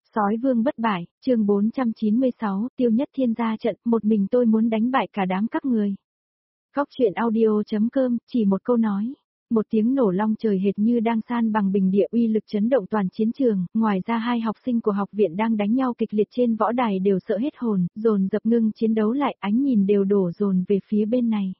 Sói vương bất bại, chương 496, Tiêu Nhất Thiên ra trận, một mình tôi muốn đánh bại cả đám các người. Góc truyện audio.com, chỉ một câu nói. Một tiếng nổ long trời hệt như đang san bằng bình địa, uy lực chấn động toàn chiến trường, ngoài ra hai học sinh của học viện đang đánh nhau kịch liệt trên võ đài đều sợ hết hồn, dồn dập ngưng chiến đấu lại, ánh nhìn đều đổ dồn về phía bên này.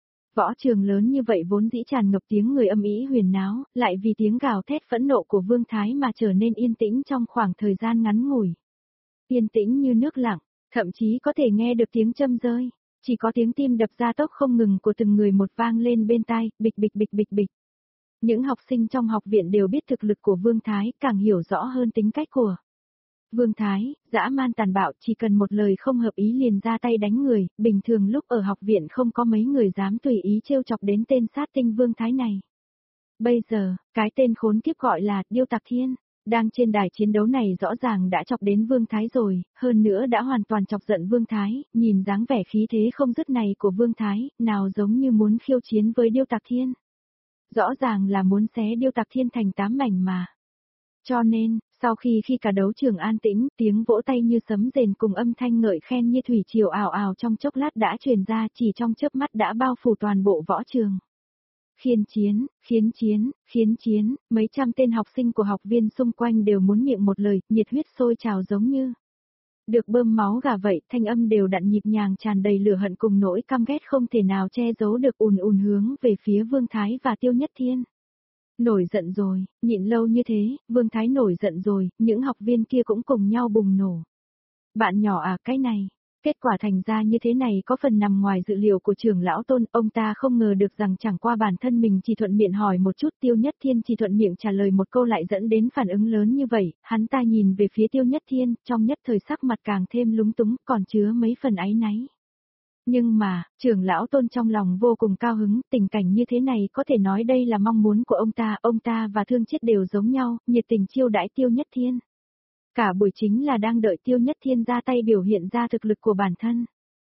Võ trường lớn như vậy vốn dĩ tràn ngập tiếng người âm ĩ huyền náo, lại vì tiếng gào thét phẫn nộ của Vương Thái mà trở nên yên tĩnh trong khoảng thời gian ngắn ngủi. Yên tĩnh như nước lặng, thậm chí có thể nghe được tiếng châm rơi, chỉ có tiếng tim đập ra tốc không ngừng của từng người một vang lên bên tai, bịch bịch bịch bịch bịch. Những học sinh trong học viện đều biết thực lực của Vương Thái, càng hiểu rõ hơn tính cách của Vương Thái, dã man tàn bạo, chỉ cần một lời không hợp ý liền ra tay đánh người, bình thường lúc ở học viện không có mấy người dám tùy ý trêu chọc đến tên sát tinh Vương Thái này. Bây giờ, cái tên khốn kiếp gọi là Điêu Tạc Thiên, đang trên đài chiến đấu này rõ ràng đã chọc đến Vương Thái rồi, hơn nữa đã hoàn toàn chọc giận Vương Thái, nhìn dáng vẻ khí thế không dứt này của Vương Thái, nào giống như muốn khiêu chiến với Điêu Tạc Thiên. Rõ ràng là muốn xé Điêu Tạc Thiên thành 8 mảnh mà. Cho nên, sau khi cả đấu trường an tĩnh, tiếng vỗ tay như sấm rền cùng âm thanh ngợi khen như thủy triều ào ào trong chốc lát đã truyền ra, chỉ trong chớp mắt đã bao phủ toàn bộ võ trường. Khiên chiến, khiến chiến, khiến chiến, mấy trăm tên học sinh của học viên xung quanh đều muốn miệng một lời, nhiệt huyết sôi trào giống như được bơm máu gà vậy, thanh âm đều đặn nhịp nhàng tràn đầy lửa hận cùng nỗi căm ghét không thể nào che giấu được ùn ùn hướng về phía Vương Thái và Tiêu Nhất Thiên. Nổi giận rồi, nhịn lâu như thế, Vương Thái nổi giận rồi, những học viên kia cũng cùng nhau bùng nổ. Bạn nhỏ à, cái này, kết quả thành ra như thế này có phần nằm ngoài dự liệu của trưởng lão Tôn, ông ta không ngờ được rằng chẳng qua bản thân mình chỉ thuận miệng hỏi một chút, Tiêu Nhất Thiên chỉ thuận miệng trả lời một câu lại dẫn đến phản ứng lớn như vậy, hắn ta nhìn về phía Tiêu Nhất Thiên, trong nhất thời sắc mặt càng thêm lúng túng, còn chứa mấy phần áy náy. Nhưng mà, trưởng lão Tôn trong lòng vô cùng cao hứng, tình cảnh như thế này có thể nói đây là mong muốn của ông ta và Thương Chiết đều giống nhau, nhiệt tình chiêu đãi Tiêu Nhất Thiên. Cả buổi chính là đang đợi Tiêu Nhất Thiên ra tay biểu hiện ra thực lực của bản thân.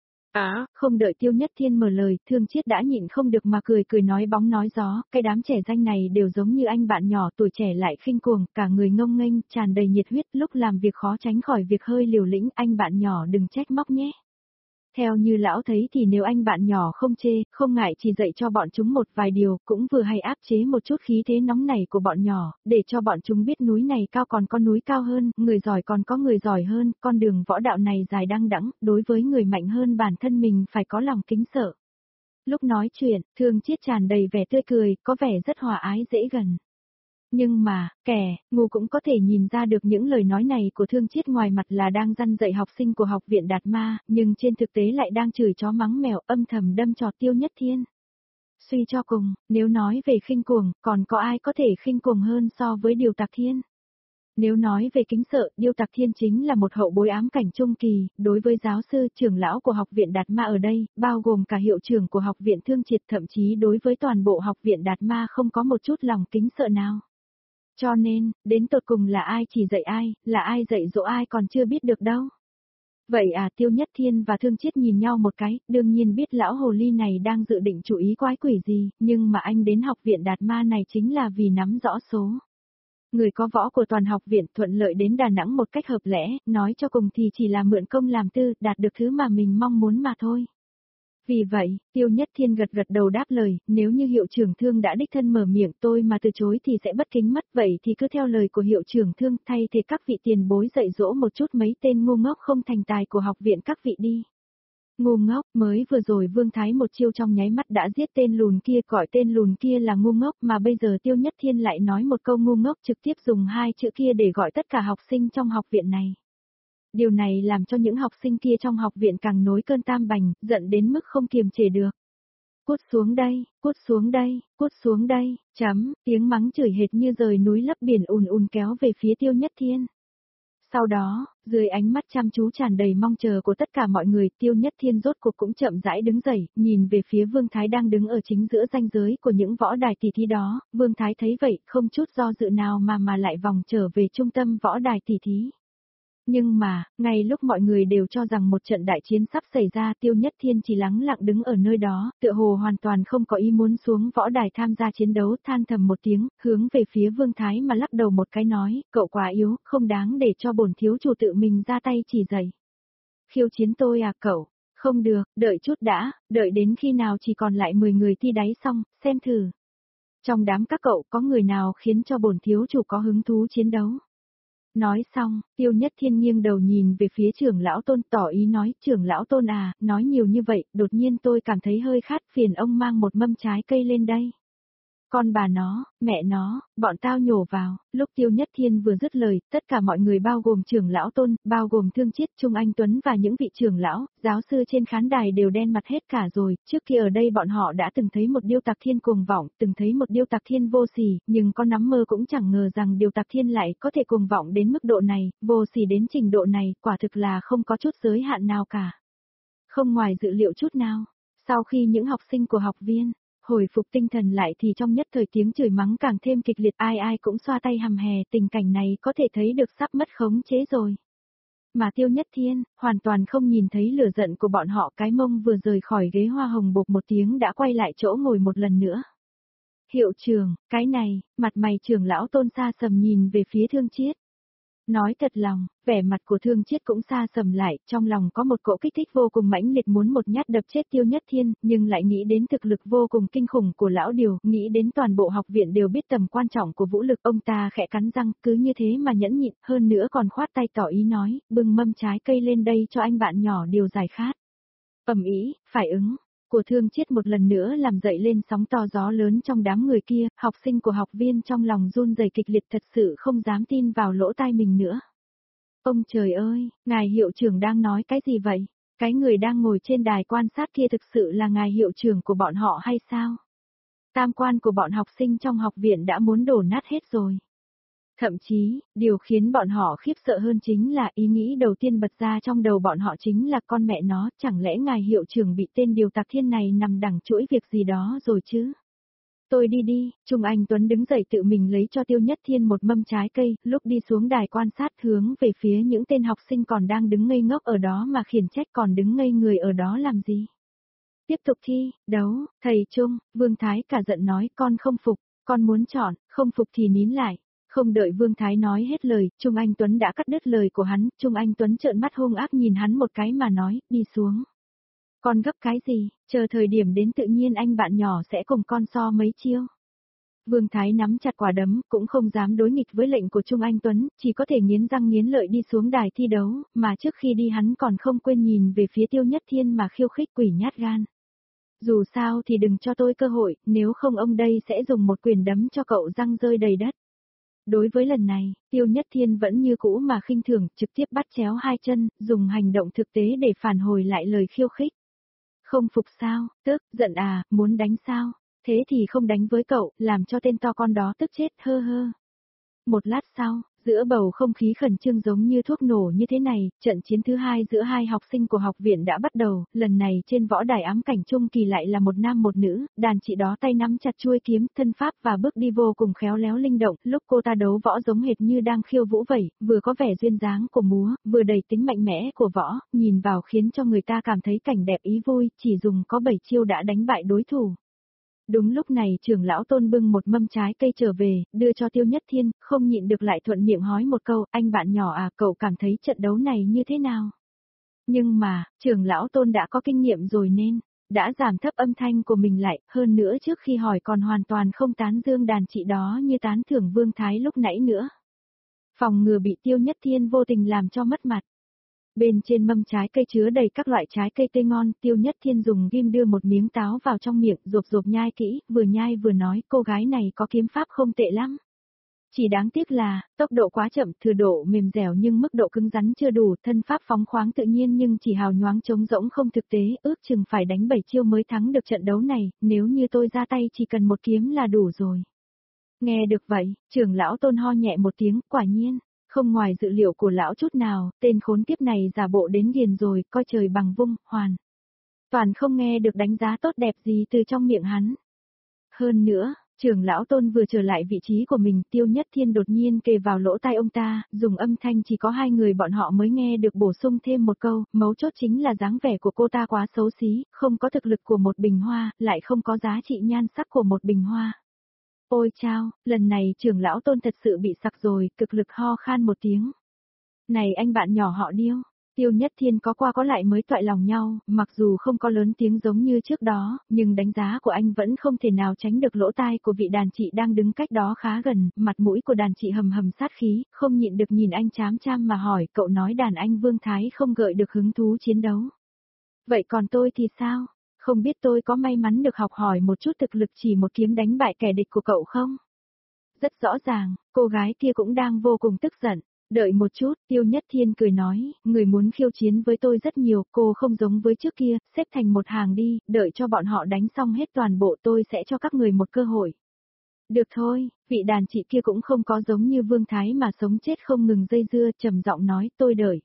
Không đợi Tiêu Nhất Thiên mở lời, Thương Chiết đã nhịn không được mà cười nói bóng nói gió, cái đám trẻ danh này đều giống như anh bạn nhỏ tuổi trẻ lại khinh cuồng, cả người ngông nghênh, tràn đầy nhiệt huyết, lúc làm việc khó tránh khỏi việc hơi liều lĩnh, anh bạn nhỏ đừng trách móc nhé. Theo như lão thấy thì nếu anh bạn nhỏ không chê, không ngại chỉ dạy cho bọn chúng một vài điều, cũng vừa hay áp chế một chút khí thế nóng này của bọn nhỏ, để cho bọn chúng biết núi này cao còn có núi cao hơn, người giỏi còn có người giỏi hơn, con đường võ đạo này dài đăng đẵng, đối với người mạnh hơn bản thân mình phải có lòng kính sợ. Lúc nói chuyện, Thương Chiết tràn đầy vẻ tươi cười, có vẻ rất hòa ái dễ gần. Nhưng mà, kẻ ngu cũng có thể nhìn ra được những lời nói này của Thương Chiết ngoài mặt là đang răn dạy học sinh của học viện Đạt Ma, nhưng trên thực tế lại đang chửi chó mắng mèo, âm thầm đâm trọt Tiêu Nhất Thiên. Suy cho cùng, nếu nói về khinh cuồng, còn có ai có thể khinh cuồng hơn so với Điêu Tạc Thiên? Nếu nói về kính sợ, Điêu Tạc Thiên chính là một hậu bối ám cảnh trung kỳ, đối với giáo sư, trưởng lão của học viện Đạt Ma ở đây, bao gồm cả hiệu trưởng của học viện Thương Triệt, thậm chí đối với toàn bộ học viện Đạt Ma không có một chút lòng kính sợ nào. Cho nên, đến tột cùng là ai chỉ dạy ai, là ai dạy dỗ ai còn chưa biết được đâu. Vậy à, Tiêu Nhất Thiên và Thương Chiết nhìn nhau một cái, đương nhiên biết lão hồ ly này đang dự định chủ ý quái quỷ gì, nhưng mà anh đến học viện Đạt Ma này chính là vì nắm rõ số. Người có võ của toàn học viện thuận lợi đến Đà Nẵng một cách hợp lẽ, nói cho cùng thì chỉ là mượn công làm tư, đạt được thứ mà mình mong muốn mà thôi. Vì vậy, Tiêu Nhất Thiên gật đầu đáp lời, nếu như hiệu trưởng Thương đã đích thân mở miệng tôi mà từ chối thì sẽ bất kính mất, vậy thì cứ theo lời của hiệu trưởng Thương, thay thế các vị tiền bối dạy dỗ một chút mấy tên ngu ngốc không thành tài của học viện các vị đi. Ngu ngốc, mới vừa rồi Vương Thái một chiêu trong nháy mắt đã giết tên lùn kia, gọi tên lùn kia là ngu ngốc, mà bây giờ Tiêu Nhất Thiên lại nói một câu ngu ngốc, trực tiếp dùng hai chữ kia để gọi tất cả học sinh trong học viện này. Điều này làm cho những học sinh kia trong học viện càng nổi cơn tam bành, giận đến mức không kiềm chế được. Cút xuống đây, cút xuống đây, cút xuống đây, tiếng mắng chửi hệt như rời núi lấp biển ùn ùn kéo về phía Tiêu Nhất Thiên. Sau đó, dưới ánh mắt chăm chú tràn đầy mong chờ của tất cả mọi người, Tiêu Nhất Thiên rốt cuộc cũng chậm rãi đứng dậy, nhìn về phía Vương Thái đang đứng ở chính giữa ranh giới của những võ đài tỷ thí đó, Vương Thái thấy vậy, không chút do dự nào mà lại vòng trở về trung tâm võ đài tỷ thí. Nhưng mà, ngay lúc mọi người đều cho rằng một trận đại chiến sắp xảy ra, Tiêu Nhất Thiên chỉ lắng lặng đứng ở nơi đó, tựa hồ hoàn toàn không có ý muốn xuống võ đài tham gia chiến đấu, than thầm một tiếng, hướng về phía Vương Thái mà lắc đầu một cái nói, cậu quá yếu, không đáng để cho bổn thiếu chủ tự mình ra tay chỉ dạy. Khiêu chiến tôi à cậu? Không được, đợi chút đã, đợi đến khi nào chỉ còn lại 10 người thi đáy xong, xem thử. Trong đám các cậu có người nào khiến cho bổn thiếu chủ có hứng thú chiến đấu? Nói xong, Tiêu Nhất Thiên nghiêng đầu nhìn về phía trưởng lão Tôn tỏ ý nói, trưởng lão Tôn à, nói nhiều như vậy, đột nhiên tôi cảm thấy hơi khát, phiền ông mang một mâm trái cây lên đây. Con bà nó, mẹ nó, bọn tao nhổ vào, lúc Tiêu Nhất Thiên vừa dứt lời, tất cả mọi người bao gồm trưởng lão Tôn, bao gồm Thương Chiết, Trung Anh Tuấn và những vị trưởng lão, giáo sư trên khán đài đều đen mặt hết cả rồi, trước kia ở đây bọn họ đã từng thấy một Điêu Tạc Thiên cuồng vọng, từng thấy một Điêu Tạc Thiên vô sỉ, nhưng có nắm mơ cũng chẳng ngờ rằng Điêu Tạc Thiên lại có thể cuồng vọng đến mức độ này, vô sỉ đến trình độ này, quả thực là không có chút giới hạn nào cả. Không ngoài dự liệu chút nào, sau khi những học sinh của học viên hồi phục tinh thần lại thì trong nhất thời tiếng chửi mắng càng thêm kịch liệt, ai ai cũng xoa tay hầm hè, tình cảnh này có thể thấy được sắp mất khống chế rồi. Mà Tiêu Nhất Thiên, hoàn toàn không nhìn thấy lửa giận của bọn họ, cái mông vừa rời khỏi ghế hoa hồng bột một tiếng đã quay lại chỗ ngồi một lần nữa. Hiệu trưởng, cái này, mặt mày trưởng lão Tôn xa sầm nhìn về phía Thương Chiết. Nói thật lòng, vẻ mặt của Thương Chiết cũng xa sầm lại, trong lòng có một cỗ kích thích vô cùng mãnh liệt muốn một nhát đập chết Tiêu Nhất Thiên, nhưng lại nghĩ đến thực lực vô cùng kinh khủng của lão Điều, nghĩ đến toàn bộ học viện đều biết tầm quan trọng của vũ lực, ông ta khẽ cắn răng, cứ như thế mà nhẫn nhịn, hơn nữa còn khoát tay tỏ ý nói, bưng mâm trái cây lên đây cho anh bạn nhỏ Điều giải khát. Ầm ĩ, phải ứng của Thương Chiết một lần nữa làm dậy lên sóng to gió lớn trong đám người kia, học sinh của học viên trong lòng run rẩy kịch liệt thật sự không dám tin vào lỗ tai mình nữa. Ông trời ơi, ngài hiệu trưởng đang nói cái gì vậy? Cái người đang ngồi trên đài quan sát kia thực sự là ngài hiệu trưởng của bọn họ hay sao? Tam quan của bọn học sinh trong học viện đã muốn đổ nát hết rồi. Thậm chí, điều khiến bọn họ khiếp sợ hơn chính là ý nghĩ đầu tiên bật ra trong đầu bọn họ chính là con mẹ nó, chẳng lẽ ngài hiệu trưởng bị tên Điều Tạc Thiên này nằm đằng chuỗi việc gì đó rồi chứ? Tôi đi đi, Trung Anh Tuấn đứng dậy tự mình lấy cho Tiêu Nhất Thiên một mâm trái cây, lúc đi xuống đài quan sát hướng về phía những tên học sinh còn đang đứng ngây ngốc ở đó mà khiển trách còn đứng ngây người ở đó làm gì? Tiếp tục thi, đấu, thầy Trung, Vương Thái cả giận nói con không phục, con muốn chọn, không phục thì nín lại. Không đợi Vương Thái nói hết lời, Trung Anh Tuấn đã cắt đứt lời của hắn, Trung Anh Tuấn trợn mắt hung ác nhìn hắn một cái mà nói, đi xuống. Con gấp cái gì, chờ thời điểm đến tự nhiên anh bạn nhỏ sẽ cùng con so mấy chiêu. Vương Thái nắm chặt quả đấm, cũng không dám đối nghịch với lệnh của Trung Anh Tuấn, chỉ có thể nghiến răng nghiến lợi đi xuống đài thi đấu, mà trước khi đi hắn còn không quên nhìn về phía Tiêu Nhất Thiên mà khiêu khích quỷ nhát gan. Dù sao thì đừng cho tôi cơ hội, nếu không ông đây sẽ dùng một quyền đấm cho cậu răng rơi đầy đất. Đối với lần này, Tiêu Nhất Thiên vẫn như cũ mà khinh thường, trực tiếp bắt chéo hai chân, dùng hành động thực tế để phản hồi lại lời khiêu khích. Không phục sao, tức, giận à, muốn đánh sao, thế thì không đánh với cậu, làm cho tên to con đó tức chết, hơ hơ. Một lát sau, giữa bầu không khí khẩn trương giống như thuốc nổ như thế này, trận chiến thứ hai giữa hai học sinh của học viện đã bắt đầu, lần này trên võ đài ám cảnh trung kỳ lại là một nam một nữ, đàn chị đó tay nắm chặt chuôi kiếm, thân pháp và bước đi vô cùng khéo léo linh động, lúc cô ta đấu võ giống hệt như đang khiêu vũ vậy, vừa có vẻ duyên dáng của múa, vừa đầy tính mạnh mẽ của võ, nhìn vào khiến cho người ta cảm thấy cảnh đẹp ý vui, chỉ dùng có 7 chiêu đã đánh bại đối thủ. Đúng lúc này trưởng lão Tôn bưng một mâm trái cây trở về, đưa cho Tiêu Nhất Thiên, không nhịn được lại thuận miệng hỏi một câu, anh bạn nhỏ à, cậu cảm thấy trận đấu này như thế nào? Nhưng mà, trưởng lão Tôn đã có kinh nghiệm rồi nên, đã giảm thấp âm thanh của mình lại, hơn nữa trước khi hỏi còn hoàn toàn không tán dương đàn chị đó như tán thưởng Vương Thái lúc nãy nữa. Phòng ngừa bị Tiêu Nhất Thiên vô tình làm cho mất mặt. Bên trên mâm trái cây chứa đầy các loại trái cây tươi ngon, Tiêu Nhất Thiên dùng ghim đưa một miếng táo vào trong miệng, rộp rộp nhai kỹ, vừa nhai vừa nói, cô gái này có kiếm pháp không tệ lắm. Chỉ đáng tiếc là, tốc độ quá chậm, thừa độ mềm dẻo nhưng mức độ cứng rắn chưa đủ, thân pháp phóng khoáng tự nhiên nhưng chỉ hào nhoáng trống rỗng không thực tế, ước chừng phải đánh 7 chiêu mới thắng được trận đấu này, nếu như tôi ra tay chỉ cần một kiếm là đủ rồi. Nghe được vậy, trưởng lão Tôn ho nhẹ một tiếng, quả nhiên. Không ngoài dự liệu của lão chút nào, tên khốn kiếp này giả bộ đến ghiền rồi, coi trời bằng vung, hoàn. Toàn không nghe được đánh giá tốt đẹp gì từ trong miệng hắn. Hơn nữa, Trưởng lão Tôn vừa trở lại vị trí của mình, Tiêu Nhất Thiên đột nhiên kề vào lỗ tai ông ta, dùng âm thanh chỉ có hai người bọn họ mới nghe được bổ sung thêm một câu, mấu chốt chính là dáng vẻ của cô ta quá xấu xí, không có thực lực của một bình hoa, lại không có giá trị nhan sắc của một bình hoa. Ôi chao, lần này trưởng lão Tôn thật sự bị sặc rồi, cực lực ho khan một tiếng. Này anh bạn nhỏ họ Điêu. Tiêu Nhất Thiên có qua có lại mới toại lòng nhau, mặc dù không có lớn tiếng giống như trước đó, nhưng đánh giá của anh vẫn không thể nào tránh được lỗ tai của vị đàn chị đang đứng cách đó khá gần, mặt mũi của đàn chị hầm hầm sát khí, không nhịn được nhìn anh chám cham mà hỏi, cậu nói đàn anh Vương Thái không gợi được hứng thú chiến đấu. Vậy còn tôi thì sao? Không biết tôi có may mắn được học hỏi một chút thực lực chỉ một kiếm đánh bại kẻ địch của cậu không? Rất rõ ràng, cô gái kia cũng đang vô cùng tức giận. Đợi một chút, Tiêu Nhất Thiên cười nói, người muốn khiêu chiến với tôi rất nhiều, cô không giống với trước kia, xếp thành một hàng đi, đợi cho bọn họ đánh xong hết toàn bộ tôi sẽ cho các người một cơ hội. Được thôi, vị đàn chị kia cũng không có giống như Vương Thái mà sống chết không ngừng dây dưa, trầm giọng nói, tôi đợi.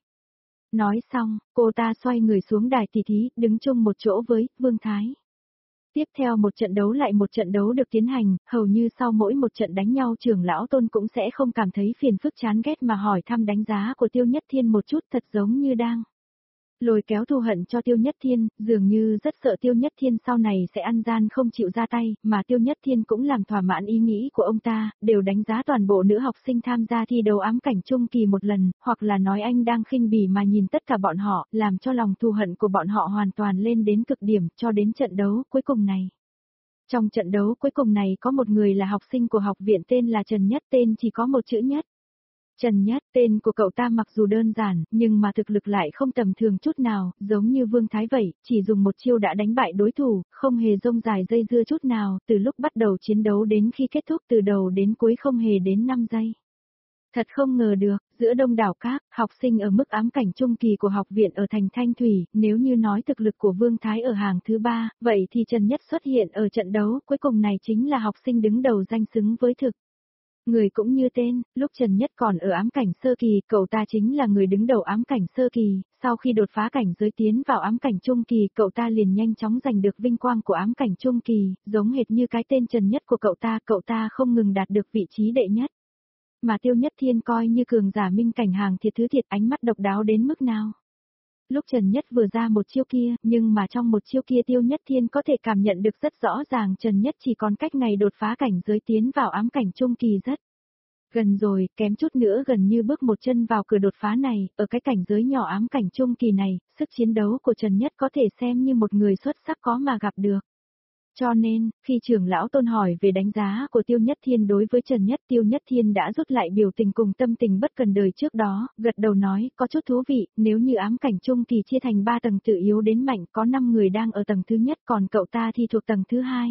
Nói xong, cô ta xoay người xuống đài tỷ thí, đứng chung một chỗ với Vương Thái. Tiếp theo một trận đấu lại một trận đấu được tiến hành, hầu như sau mỗi một trận đánh nhau trưởng lão Tôn cũng sẽ không cảm thấy phiền phức chán ghét mà hỏi thăm đánh giá của Tiêu Nhất Thiên một chút thật giống như đang lôi kéo thù hận cho Tiêu Nhất Thiên, dường như rất sợ Tiêu Nhất Thiên sau này sẽ ăn gian không chịu ra tay, mà Tiêu Nhất Thiên cũng làm thỏa mãn ý nghĩ của ông ta, đều đánh giá toàn bộ nữ học sinh tham gia thi đấu ám cảnh trung kỳ một lần, hoặc là nói anh đang khinh bỉ mà nhìn tất cả bọn họ, làm cho lòng thù hận của bọn họ hoàn toàn lên đến cực điểm cho đến trận đấu cuối cùng này. Trong trận đấu cuối cùng này có một người là học sinh của học viện tên là Trần Nhất, tên chỉ có một chữ Nhất. Trần Nhất, tên của cậu ta mặc dù đơn giản, nhưng mà thực lực lại không tầm thường chút nào, giống như Vương Thái vậy, chỉ dùng một chiêu đã đánh bại đối thủ, không hề rông dài dây dưa chút nào, từ lúc bắt đầu chiến đấu đến khi kết thúc từ đầu đến cuối không hề đến 5 giây. Thật không ngờ được, giữa đông đảo các học sinh ở mức ám cảnh trung kỳ của học viện ở thành Thanh Thủy, nếu như nói thực lực của Vương Thái ở hàng thứ 3, vậy thì Trần Nhất xuất hiện ở trận đấu cuối cùng này chính là học sinh đứng đầu danh xứng với thực. Người cũng như tên, lúc Trần Nhất còn ở ám cảnh sơ kỳ, cậu ta chính là người đứng đầu ám cảnh sơ kỳ, sau khi đột phá cảnh giới tiến vào ám cảnh trung kỳ, cậu ta liền nhanh chóng giành được vinh quang của ám cảnh trung kỳ, giống hệt như cái tên Trần Nhất của cậu ta không ngừng đạt được vị trí đệ nhất. Mà Tiêu Nhất Thiên coi như cường giả minh cảnh hàng thiệt thứ thiệt, ánh mắt độc đáo đến mức nào. Lúc Trần Nhất vừa ra một chiêu kia, nhưng mà trong một chiêu kia Tiêu Nhất Thiên có thể cảm nhận được rất rõ ràng Trần Nhất chỉ còn cách ngày đột phá cảnh giới tiến vào ám cảnh trung kỳ rất gần rồi, kém chút nữa gần như bước một chân vào cửa đột phá này, ở cái cảnh giới nhỏ ám cảnh trung kỳ này, sức chiến đấu của Trần Nhất có thể xem như một người xuất sắc có mà gặp được. Cho nên, khi trưởng lão Tôn hỏi về đánh giá của Tiêu Nhất Thiên đối với Trần Nhất, Tiêu Nhất Thiên đã rút lại biểu tình cùng tâm tình bất cần đời trước đó, gật đầu nói, có chút thú vị, nếu như ám cảnh trung kỳ chia thành 3 tầng từ yếu đến mạnh, có 5 người đang ở tầng thứ nhất còn cậu ta thì thuộc tầng thứ 2.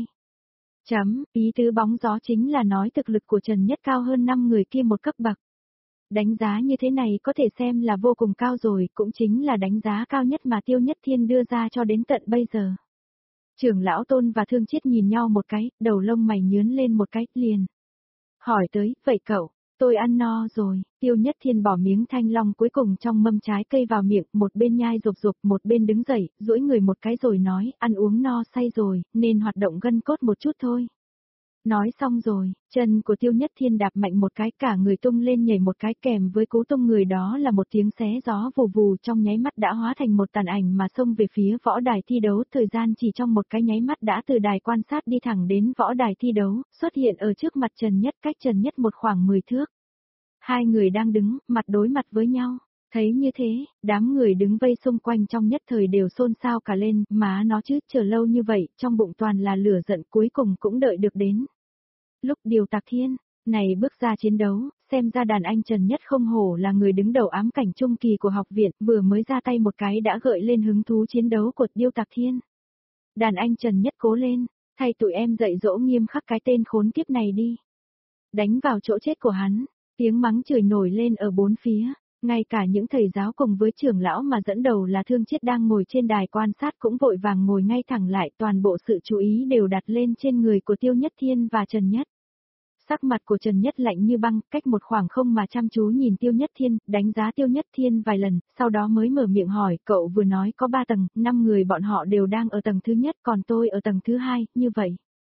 Ý tứ bóng gió chính là nói thực lực của Trần Nhất cao hơn 5 người kia một cấp bậc. Đánh giá như thế này có thể xem là vô cùng cao rồi, cũng chính là đánh giá cao nhất mà Tiêu Nhất Thiên đưa ra cho đến tận bây giờ. Trưởng lão Tôn và Thương Chiết nhìn nhau một cái, đầu lông mày nhướn lên một cái, liền. Hỏi tới, vậy cậu, tôi ăn no rồi, Tiêu Nhất Thiên bỏ miếng thanh long cuối cùng trong mâm trái cây vào miệng, một bên nhai rục rục, một bên đứng dậy, duỗi người một cái rồi nói, ăn uống no say rồi, nên hoạt động gân cốt một chút thôi. Nói xong rồi, chân của Tiêu Nhất Thiên đạp mạnh một cái, cả người tung lên nhảy một cái, kèm với cú tung người đó là một tiếng xé gió vù vù, trong nháy mắt đã hóa thành một tàn ảnh mà xông về phía võ đài thi đấu, thời gian chỉ trong một cái nháy mắt đã từ đài quan sát đi thẳng đến võ đài thi đấu, xuất hiện ở trước mặt Trần Nhất, cách Trần Nhất một khoảng 10 thước. Hai người đang đứng, mặt đối mặt với nhau. Thấy như thế, đám người đứng vây xung quanh trong nhất thời đều xôn xao cả lên, má nó chứ, chờ lâu như vậy, trong bụng toàn là lửa giận, cuối cùng cũng đợi được đến. Lúc Điều Tạc Thiên này bước ra chiến đấu, xem ra đàn anh Trần Nhất không hổ là người đứng đầu ám cảnh trung kỳ của học viện, vừa mới ra tay một cái đã gợi lên hứng thú chiến đấu của Điêu Tạc Thiên. Đàn anh Trần Nhất cố lên, thay tụi em dạy dỗ nghiêm khắc cái tên khốn kiếp này đi. Đánh vào chỗ chết của hắn, tiếng mắng chửi nổi lên ở bốn phía, ngay cả những thầy giáo cùng với trưởng lão mà dẫn đầu là Thương Chiết đang ngồi trên đài quan sát cũng vội vàng ngồi ngay thẳng lại, toàn bộ sự chú ý đều đặt lên trên người của Tiêu Nhất Thiên và Trần Nhất. Sắc mặt của Trần Nhất lạnh như băng, cách một khoảng không mà chăm chú nhìn Tiêu Nhất Thiên, đánh giá Tiêu Nhất Thiên vài lần, sau đó mới mở miệng hỏi, cậu vừa nói có 3 tầng, 5 người bọn họ đều đang ở tầng thứ nhất, còn tôi ở tầng thứ 2, như vậy.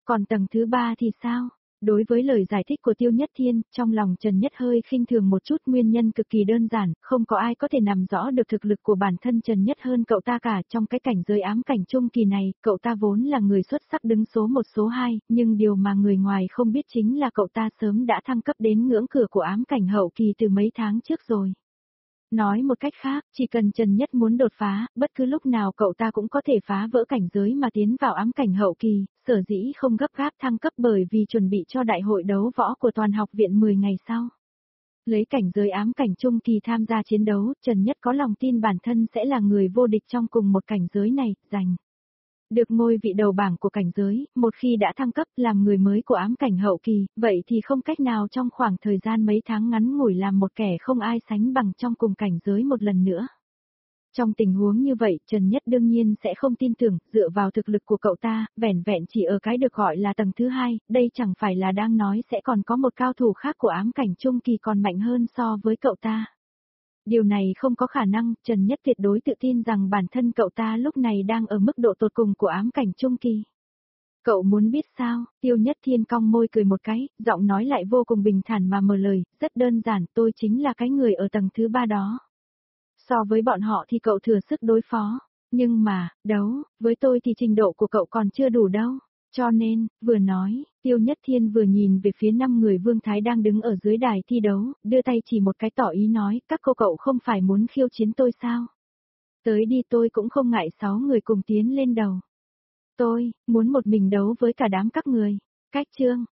Còn tầng thứ ba thì sao? Đối với lời giải thích của Tiêu Nhất Thiên, trong lòng Trần Nhất hơi khinh thường một chút, nguyên nhân cực kỳ đơn giản, không có ai có thể nắm rõ được thực lực của bản thân Trần Nhất hơn cậu ta cả. Trong cái cảnh giới ám cảnh trung kỳ này, cậu ta vốn là người xuất sắc đứng số 1 số 2, nhưng điều mà người ngoài không biết chính là cậu ta sớm đã thăng cấp đến ngưỡng cửa của ám cảnh hậu kỳ từ mấy tháng trước rồi. Nói một cách khác, chỉ cần Trần Nhất muốn đột phá, bất cứ lúc nào cậu ta cũng có thể phá vỡ cảnh giới mà tiến vào ám cảnh hậu kỳ, sở dĩ không gấp gáp thăng cấp bởi vì chuẩn bị cho đại hội đấu võ của toàn học viện 10 ngày sau. Lấy cảnh giới ám cảnh trung kỳ tham gia chiến đấu, Trần Nhất có lòng tin bản thân sẽ là người vô địch trong cùng một cảnh giới này, giành được ngôi vị đầu bảng của cảnh giới. Một khi đã thăng cấp làm người mới của ám cảnh hậu kỳ, vậy thì không cách nào trong khoảng thời gian mấy tháng ngắn ngủi làm một kẻ không ai sánh bằng trong cùng cảnh giới một lần nữa. Trong tình huống như vậy, Trần Nhất đương nhiên sẽ không tin tưởng, dựa vào thực lực của cậu ta, vẻn vẹn chỉ ở cái được gọi là tầng thứ hai, đây chẳng phải là đang nói sẽ còn có một cao thủ khác của ám cảnh trung kỳ còn mạnh hơn so với cậu ta. Điều này không có khả năng, Trần Nhất tuyệt đối tự tin rằng bản thân cậu ta lúc này đang ở mức độ tột cùng của ám cảnh trung kỳ. Cậu muốn biết sao? Tiêu Nhất Thiên cong môi cười một cái, giọng nói lại vô cùng bình thản mà mở lời, rất đơn giản, tôi chính là cái người ở tầng thứ ba đó. So với bọn họ thì cậu thừa sức đối phó, nhưng mà, đấu, với tôi thì trình độ của cậu còn chưa đủ đâu. Cho nên, vừa nói, Tiêu Nhất Thiên vừa nhìn về phía 5 người Vương Thái đang đứng ở dưới đài thi đấu, đưa tay chỉ một cái tỏ ý nói, các cô cậu không phải muốn khiêu chiến tôi sao? Tới đi, tôi cũng không ngại 6 người cùng tiến lên đầu. Tôi, muốn một mình đấu với cả đám các người. Cách chương.